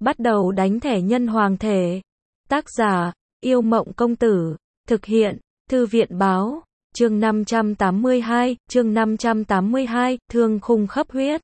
Bắt đầu đánh thẻ nhân hoàng thể. Tác giả, Yêu Mộng Công Tử. Thực hiện, Thư viện Báo. Chương 582, thương khung khắp huyết.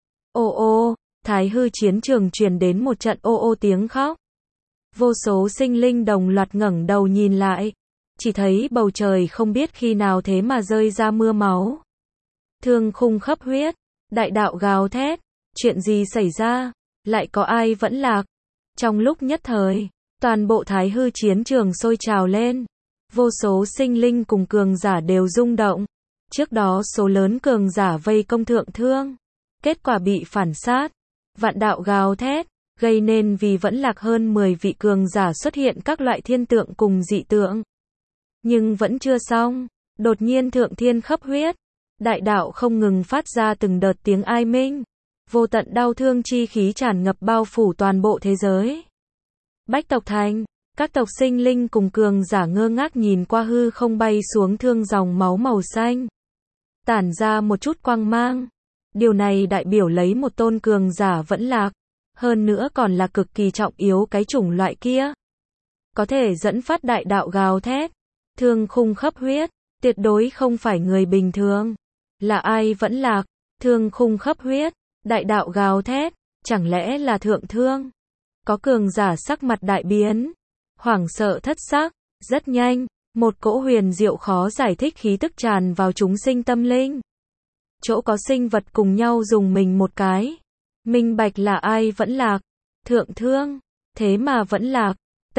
Ô ô, Thái Hư chiến trường truyền đến một trận ô ô tiếng khóc. Vô số sinh linh đồng loạt ngẩng đầu nhìn lại. Chỉ thấy bầu trời không biết khi nào thế mà rơi ra mưa máu. Thương khung khắp huyết, đại đạo gào thét. Chuyện gì xảy ra? Lại có ai vẫn lạc? Trong lúc nhất thời, toàn bộ Thái Hư chiến trường sôi trào lên. Vô số sinh linh cùng cường giả đều rung động. Trước đó số lớn cường giả vây công Thượng Thương. Kết quả bị phản sát. Vạn đạo gào thét, gây nên vì vẫn lạc hơn 10 vị cường giả xuất hiện các loại thiên tượng cùng dị tượng. Nhưng vẫn chưa xong, đột nhiên thượng thiên khắp huyết. Đại đạo không ngừng phát ra từng đợt tiếng ai minh. Vô tận đau thương chi khí tràn ngập bao phủ toàn bộ thế giới. Bách tộc thành, các tộc sinh linh cùng cường giả ngơ ngác nhìn qua hư không bay xuống thương dòng máu màu xanh. Tản ra một chút quang mang. Điều này đại biểu lấy một tôn cường giả vẫn lạc. Hơn nữa còn là cực kỳ trọng yếu cái chủng loại kia. Có thể dẫn phát đại đạo gào thét. Thương khung khắp huyết. Tuyệt đối không phải người bình thường. Là ai vẫn lạc? Thương khung khắp huyết. Đại đạo gào thét. Chẳng lẽ là Thượng Thương? Có cường giả sắc mặt đại biến. Hoảng sợ thất sắc. Rất nhanh, một cỗ huyền diệu khó giải thích khí tức tràn vào chúng sinh tâm linh. Chỗ có sinh vật cùng nhau dùng mình một cái. Minh bạch là ai vẫn lạc? Thượng Thương. Thế mà vẫn lạc.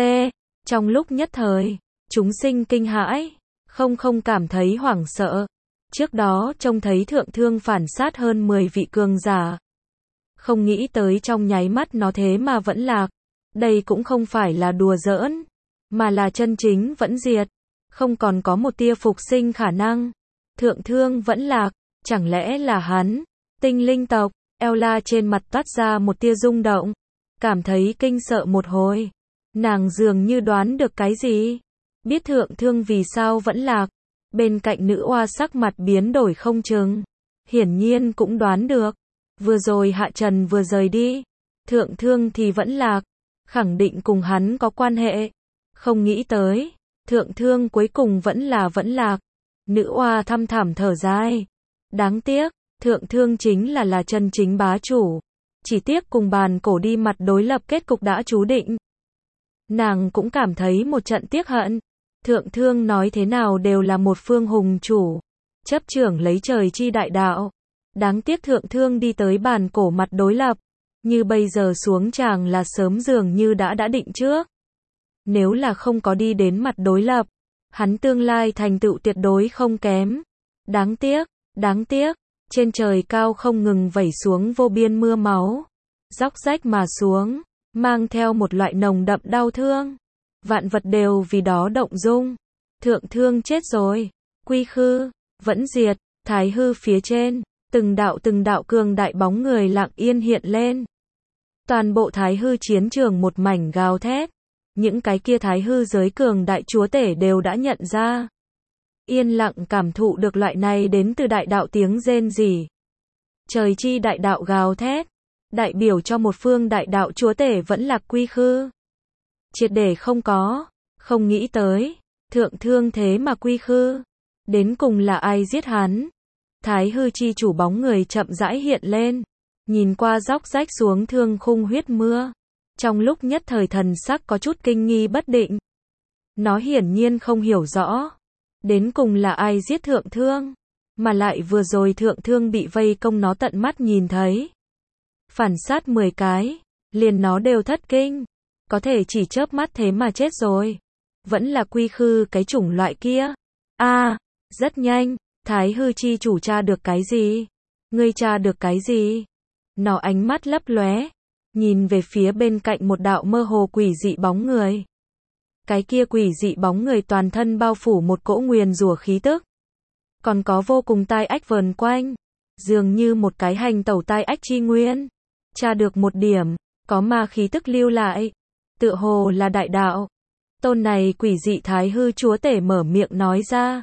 Trong lúc nhất thời, chúng sinh kinh hãi. Không cảm thấy hoảng sợ. Trước đó trông thấy Thượng Thương phản sát hơn 10 vị cường giả. Không nghĩ tới trong nháy mắt nó thế mà vẫn lạc. Đây cũng không phải là đùa giỡn, mà là chân chính vẫn diệt. Không còn có một tia phục sinh khả năng. Thượng Thương vẫn lạc, chẳng lẽ là hắn? Tinh linh tộc, Ella trên mặt toát ra một tia rung động. Cảm thấy kinh sợ một hồi. Nàng dường như đoán được cái gì. Biết Thượng Thương vì sao vẫn lạc. Bên cạnh nữ oa sắc mặt biến đổi không chừng. Hiển nhiên cũng đoán được. Vừa rồi Hạ Trần vừa rời đi. Thượng Thương thì vẫn lạc. Khẳng định cùng hắn có quan hệ. Không nghĩ tới. Thượng Thương cuối cùng vẫn lạc. Nữ oa thăm thẳm thở dài. Đáng tiếc. Thượng Thương chính là chân chính bá chủ. Chỉ tiếc cùng bàn cổ đi mặt đối lập kết cục đã chú định. Nàng cũng cảm thấy một trận tiếc hận. Thượng Thương nói thế nào đều là một phương hùng chủ. Chấp trưởng lấy trời chi đại đạo. Đáng tiếc Thượng Thương đi tới bàn cổ mặt đối lập. Như bây giờ xuống tràng là sớm dường như đã định trước. Nếu là không có đi đến mặt đối lập, hắn tương lai thành tựu tuyệt đối không kém. Đáng tiếc, trên trời cao không ngừng vẩy xuống vô biên mưa máu. Róc rách mà xuống, mang theo một loại nồng đậm đau thương. Vạn vật đều vì đó động dung. Thượng Thương chết rồi. Quy khư, vẫn diệt, Thái Hư phía trên. Từng đạo cường đại bóng người lặng yên hiện lên. Toàn bộ Thái Hư chiến trường một mảnh gào thét. Những cái kia Thái Hư giới cường đại chúa tể đều đã nhận ra. Yên lặng cảm thụ được loại này đến từ đại đạo tiếng rên rỉ. Trời chi đại đạo gào thét. Đại biểu cho một phương đại đạo chúa tể vẫn lạc quy khư. Triệt để không có. Không nghĩ tới. Thượng Thương thế mà quy khư. Đến cùng là ai giết hắn? Thái Hư chi chủ bóng người chậm rãi hiện lên. Nhìn qua róc rách xuống thương khung huyết mưa. Trong lúc nhất thời thần sắc có chút kinh nghi bất định. Nó hiển nhiên không hiểu rõ. Đến cùng là ai giết Thượng Thương. Mà lại vừa rồi Thượng Thương bị vây công nó tận mắt nhìn thấy. Phản sát 10 cái. Liền nó đều thất kinh. Có thể chỉ chớp mắt thế mà chết rồi. Vẫn là quy khư cái chủng loại kia. Rất nhanh. Thái Hư chi chủ tra được cái gì? Ngươi tra được cái gì? Nó ánh mắt lấp lóe, nhìn về phía bên cạnh một đạo mơ hồ quỷ dị bóng người. Cái kia quỷ dị bóng người toàn thân bao phủ một cỗ nguyền rủa khí tức. Còn có vô cùng tai ách vờn quanh, dường như một cái hành tẩu tai ách chi nguyên. Tra được một điểm, có ma khí tức lưu lại, tựa hồ là đại đạo. Tôn này quỷ dị Thái Hư chúa tể mở miệng nói ra.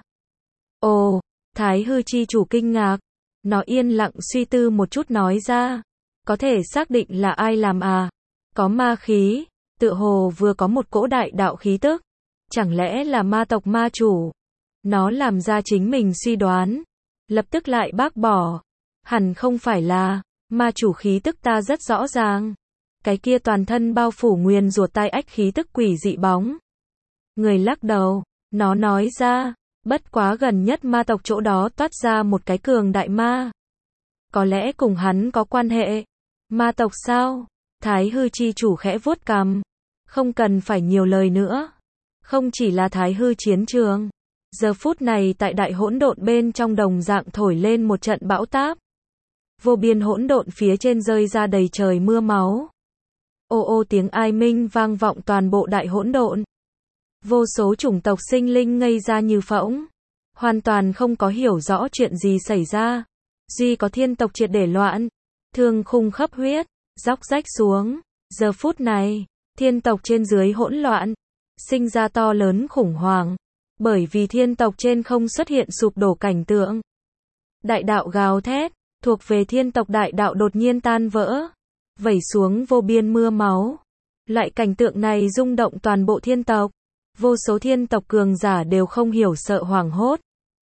Ồ, Thái Hư chi chủ kinh ngạc. Nó yên lặng suy tư một chút nói ra. Có thể xác định là ai làm à? Có ma khí, tựa hồ vừa có một cỗ đại đạo khí tức. Chẳng lẽ là ma tộc ma chủ? Nó làm ra chính mình suy đoán. Lập tức lại bác bỏ. Hẳn không phải là, ma chủ khí tức ta rất rõ ràng. Cái kia toàn thân bao phủ nguyền rủa tai ách khí tức quỷ dị bóng. Người lắc đầu, nó nói ra, bất quá gần nhất ma tộc chỗ đó toát ra một cái cường đại ma. Có lẽ cùng hắn có quan hệ. Ma tộc sao? Thái hư chi chủ khẽ vuốt cằm. Không cần phải nhiều lời nữa. Không chỉ là thái hư chiến trường. Giờ phút này tại đại hỗn độn bên trong đồng dạng thổi lên một trận bão táp. Vô biên hỗn độn phía trên rơi ra đầy trời mưa máu. Ô ô tiếng ai minh vang vọng toàn bộ đại hỗn độn. Vô số chủng tộc sinh linh ngây ra như phỗng. Hoàn toàn không có hiểu rõ chuyện gì xảy ra. Duy có thiên tộc triệt để loạn. Thương khung khắp huyết, róc rách xuống. Giờ phút này, thiên tộc trên dưới hỗn loạn. Sinh ra to lớn khủng hoảng. Bởi vì thiên tộc trên không xuất hiện sụp đổ cảnh tượng. Đại đạo gào thét, thuộc về thiên tộc đại đạo đột nhiên tan vỡ. Vẩy xuống vô biên mưa máu. Loại cảnh tượng này rung động toàn bộ thiên tộc. Vô số thiên tộc cường giả đều không hiểu sợ hoảng hốt.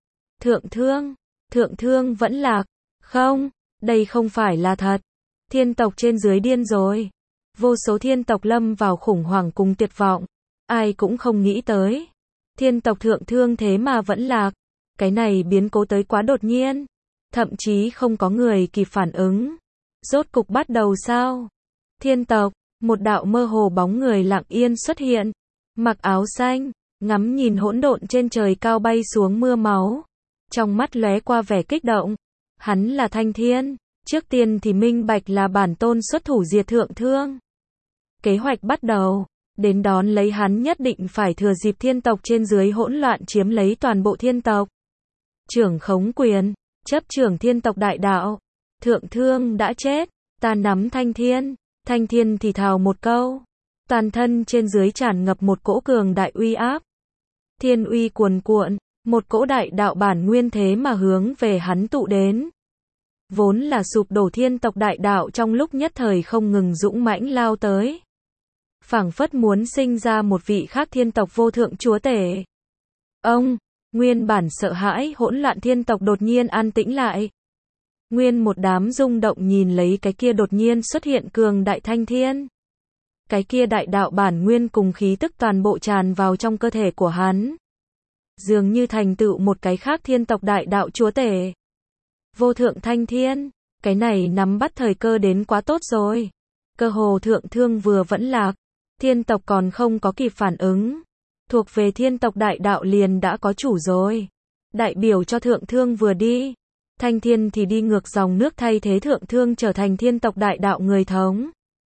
Thượng thương vẫn lạc. Không, đây không phải là thật. Thiên tộc trên dưới điên rồi. Vô số thiên tộc lâm vào khủng hoảng cùng tuyệt vọng. Ai cũng không nghĩ tới. Thiên tộc thượng thương thế mà vẫn lạc. Cái này biến cố tới quá đột nhiên. Thậm chí không có người kịp phản ứng. Rốt cục bắt đầu sao? Thiên tộc, một đạo mơ hồ bóng người lặng yên xuất hiện. Mặc áo xanh, ngắm nhìn hỗn độn trên trời cao bay xuống mưa máu. Trong mắt lóe qua vẻ kích động. Hắn là Thanh Thiên. Trước tiên thì minh bạch là bản tôn xuất thủ diệt thượng thương. Kế hoạch bắt đầu. Đến đón lấy hắn nhất định phải thừa dịp thiên tộc trên dưới hỗn loạn chiếm lấy toàn bộ thiên tộc. Trưởng khống quyền, chấp trưởng thiên tộc đại đạo. Thượng thương đã chết, ta nắm Thanh Thiên. Thanh Thiên thì thào một câu. Toàn thân trên dưới tràn ngập một cỗ cường đại uy áp. Thiên uy cuồn cuộn, một cỗ đại đạo bản nguyên thế mà hướng về hắn tụ đến. Vốn là sụp đổ thiên tộc đại đạo trong lúc nhất thời không ngừng dũng mãnh lao tới. Phảng phất muốn sinh ra một vị khác thiên tộc vô thượng chúa tể. Ông, nguyên bản sợ hãi hỗn loạn thiên tộc đột nhiên an tĩnh lại. Nguyên một đám rung động nhìn lấy cái kia đột nhiên xuất hiện cường đại Thanh Thiên. Cái kia đại đạo bản nguyên cùng khí tức toàn bộ tràn vào trong cơ thể của hắn. Dường như thành tựu một cái khác thiên tộc đại đạo chúa tể. Vô thượng Thanh Thiên, cái này nắm bắt thời cơ đến quá tốt rồi. Cơ hồ thượng thương vừa vẫn lạc. Thiên tộc còn không có kịp phản ứng. Thuộc về thiên tộc đại đạo liền đã có chủ rồi. Đại biểu cho thượng thương vừa đi. Thanh Thiên thì đi ngược dòng nước thay thế thượng thương trở thành thiên tộc đại đạo người thống.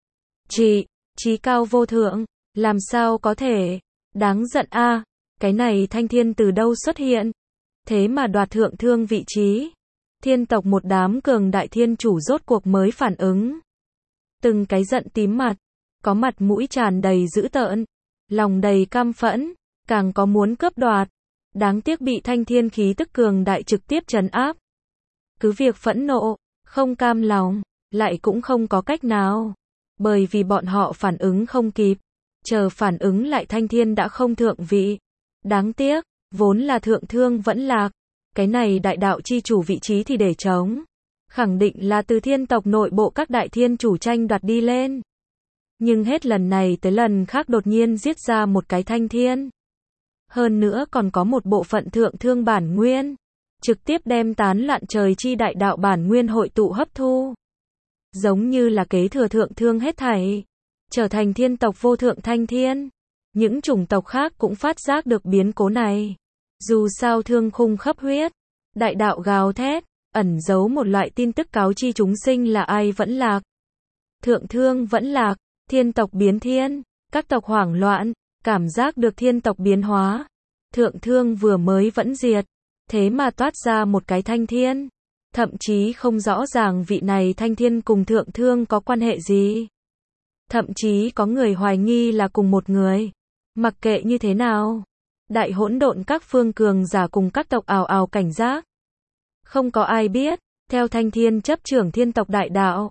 Chí cao vô thượng, làm sao có thể, đáng giận a, cái này Thanh Thiên từ đâu xuất hiện, thế mà đoạt thượng thương vị trí. Thiên tộc một đám cường đại thiên chủ rốt cuộc mới phản ứng. Từng cái giận tím mặt, có mặt mũi tràn đầy dữ tợn, lòng đầy căm phẫn, càng có muốn cướp đoạt. Đáng tiếc bị Thanh Thiên khí tức cường đại trực tiếp trấn áp. Cứ việc phẫn nộ, không cam lòng, lại cũng không có cách nào. Bởi vì bọn họ phản ứng không kịp. Chờ phản ứng lại Thanh Thiên đã không thượng vị. Đáng tiếc, vốn là thượng thương vẫn lạc. Cái này đại đạo chi chủ vị trí thì để trống. Khẳng định là từ thiên tộc nội bộ các đại thiên chủ tranh đoạt đi lên. Nhưng hết lần này tới lần khác đột nhiên giết ra một cái Thanh Thiên. Hơn nữa còn có một bộ phận thượng thương bản nguyên. Trực tiếp đem tán loạn trời chi đại đạo bản nguyên hội tụ hấp thu. Giống như là kế thừa thượng thương hết thảy. Trở thành thiên tộc vô thượng Thanh Thiên. Những chủng tộc khác cũng phát giác được biến cố này. Dù sao thương khung khắp huyết. Đại đạo gào thét. Ẩn giấu một loại tin tức cáo chi chúng sinh là ai vẫn lạc. Thượng thương vẫn lạc. Thiên tộc biến thiên. Các tộc hoảng loạn. Cảm giác được thiên tộc biến hóa. Thượng thương vừa mới vẫn diệt. Thế mà toát ra một cái Thanh Thiên. Thậm chí không rõ ràng vị này Thanh Thiên cùng thượng thương có quan hệ gì. Thậm chí có người hoài nghi là cùng một người. Mặc kệ như thế nào. Đại hỗn độn các phương cường giả cùng các tộc ào ào cảnh giác. Không có ai biết. Theo Thanh Thiên chấp trưởng thiên tộc đại đạo.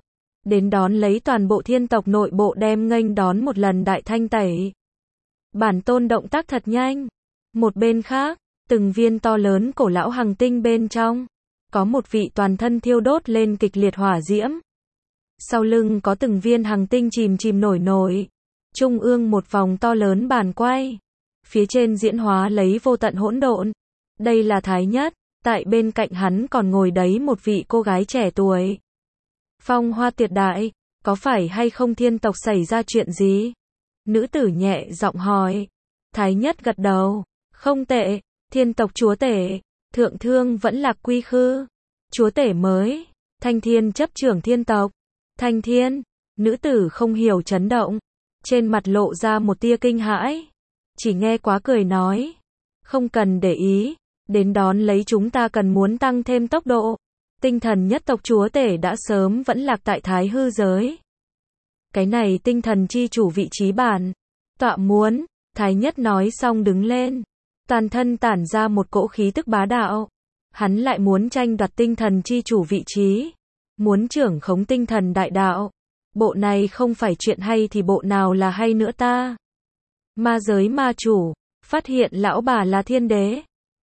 đến đón lấy toàn bộ thiên tộc nội bộ đem nghênh đón một lần đại thanh tẩy. Bản tôn động tác thật nhanh. Một bên khác, từng viên to lớn cổ lão hằng tinh bên trong, có một vị toàn thân thiêu đốt lên kịch liệt hỏa diễm. Sau lưng có từng viên hằng tinh chìm chìm nổi nổi. Trung ương một vòng to lớn bàn quay. Phía trên diễn hóa lấy vô tận hỗn độn. Đây là Thái Nhất, tại bên cạnh hắn còn ngồi đấy một vị cô gái trẻ tuổi. Phong Hoa tuyệt đại, có phải hay không thiên tộc xảy ra chuyện gì? Nữ tử nhẹ giọng hỏi. Thái Nhất gật đầu, không tệ, thiên tộc chúa tể, thượng thương vẫn lạc quy khư. Chúa tể mới, Thanh Thiên chấp trưởng thiên tộc. Thanh Thiên, nữ tử không hiểu chấn động, trên mặt lộ ra một tia kinh hãi. Chỉ nghe quá cười nói, không cần để ý, đến đón lấy chúng ta cần muốn tăng thêm tốc độ. Tinh thần nhất tộc chúa tể đã sớm vẫn lạc tại thái hư giới. Cái này tinh thần chi chủ vị trí bản tọa muốn, Thái Nhất nói xong đứng lên, toàn thân tản ra một cỗ khí tức bá đạo. Hắn lại muốn tranh đoạt tinh thần chi chủ vị trí, muốn trưởng khống tinh thần đại đạo. Bộ này không phải chuyện hay thì bộ nào là hay nữa ta? Ma giới ma chủ, phát hiện lão bà là thiên đế.